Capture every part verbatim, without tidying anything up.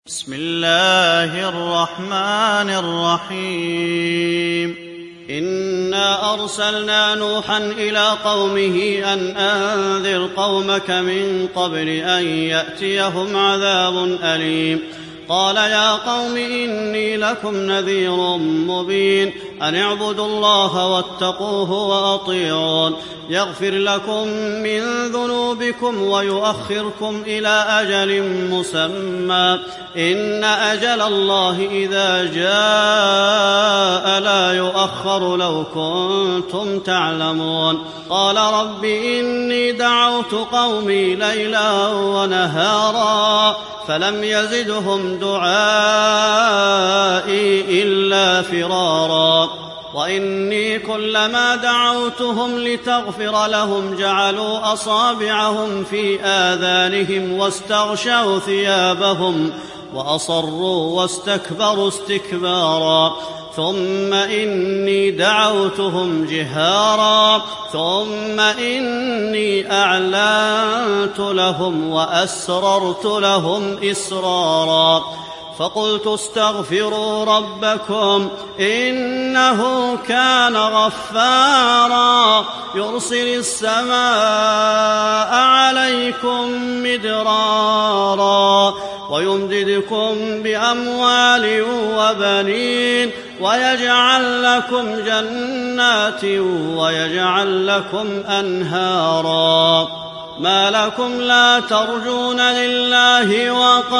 بسم الله الرحمن الرحيم إنا أرسلنا نوحا إلى قومه أن أنذر قومك من قبل أن يأتيهم عذاب أليم قال يا قوم إني لكم نذير مبين أن اعبدوا الله واتقوه وأطيعون يغفر لكم من ذنوبكم ويؤخركم إلى أجل مسمى إن أجل الله إذا جاء لا يؤخر لو كنتم تعلمون قال رب إني دعوت قومي ليلا ونهارا فلم يزدهم دعائي إلا فرارا وإني كلما دعوتهم لتغفر لهم جعلوا أصابعهم في آذانهم واستغشوا ثيابهم وأصروا واستكبروا استكبارا ثم إني دعوتهم جهارا ثم إني أعلنت لهم وأسررت لهم إسرارا فقلت استغفروا ربكم إنه كان غفارا يرسل السماء عليكم مدرارا ويمددكم بأموال وبنين ويجعل لكم جنات ويجعل لكم أنهارا ما لكم لا ترجون لله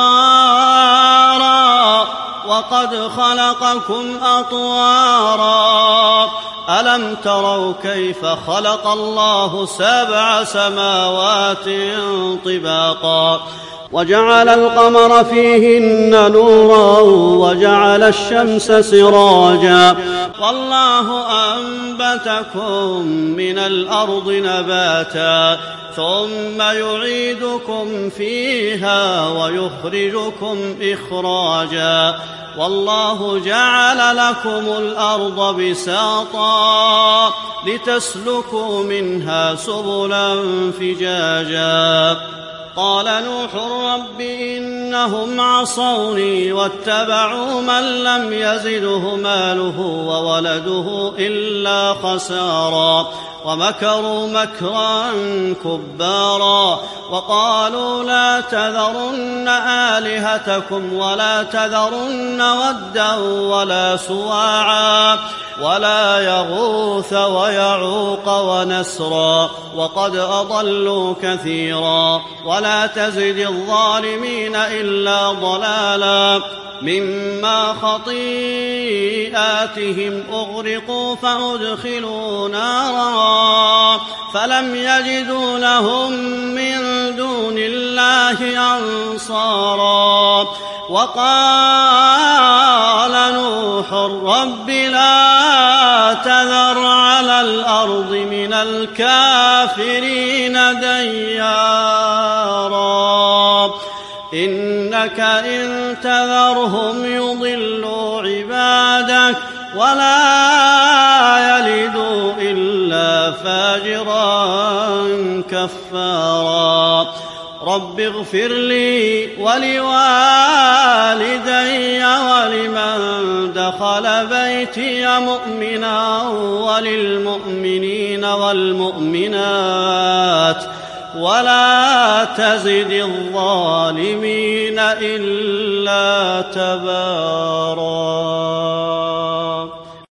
وقارا وقد خلقكم أطوارا ألم تروا كيف خلق الله سبع سماوات طباقا وجعل القمر فيهن نورا وجعل الشمس سراجا والله أنبتكم من الأرض نباتا ثم يعيدكم فيها ويخرجكم إخراجا والله جعل لكم الأرض بساطا لتسلكوا منها سبلا فجاجا قال نوح رب إنهم عصوني واتبعوا من لم يزده ماله وولده إلا خسارا ومكروا مكرا كبارا وقالوا لا تذرن آلهتكم ولا تذرن ودا ولا سواعا ولا يغوث ويعوق ونسرا وقد أضلوا كثيرا ولا تزد الظالمين إلا ضلالا مما خطيئاتهم أغرقوا فأدخلوا نارا فلم يجدوا لهم من دون الله أنصارا وقال نوح رب لا تذر على الأرض من الكافرين ديارا إنك إن تذرهم يضلوا عبادك ولا يلدوا إلا فاجرا كفارا رب اغفر لي ولوالدي ولمن دخل بيتي مؤمنا وللمؤمنين والمؤمنات ولا تزد الظالمين إلا تبارا.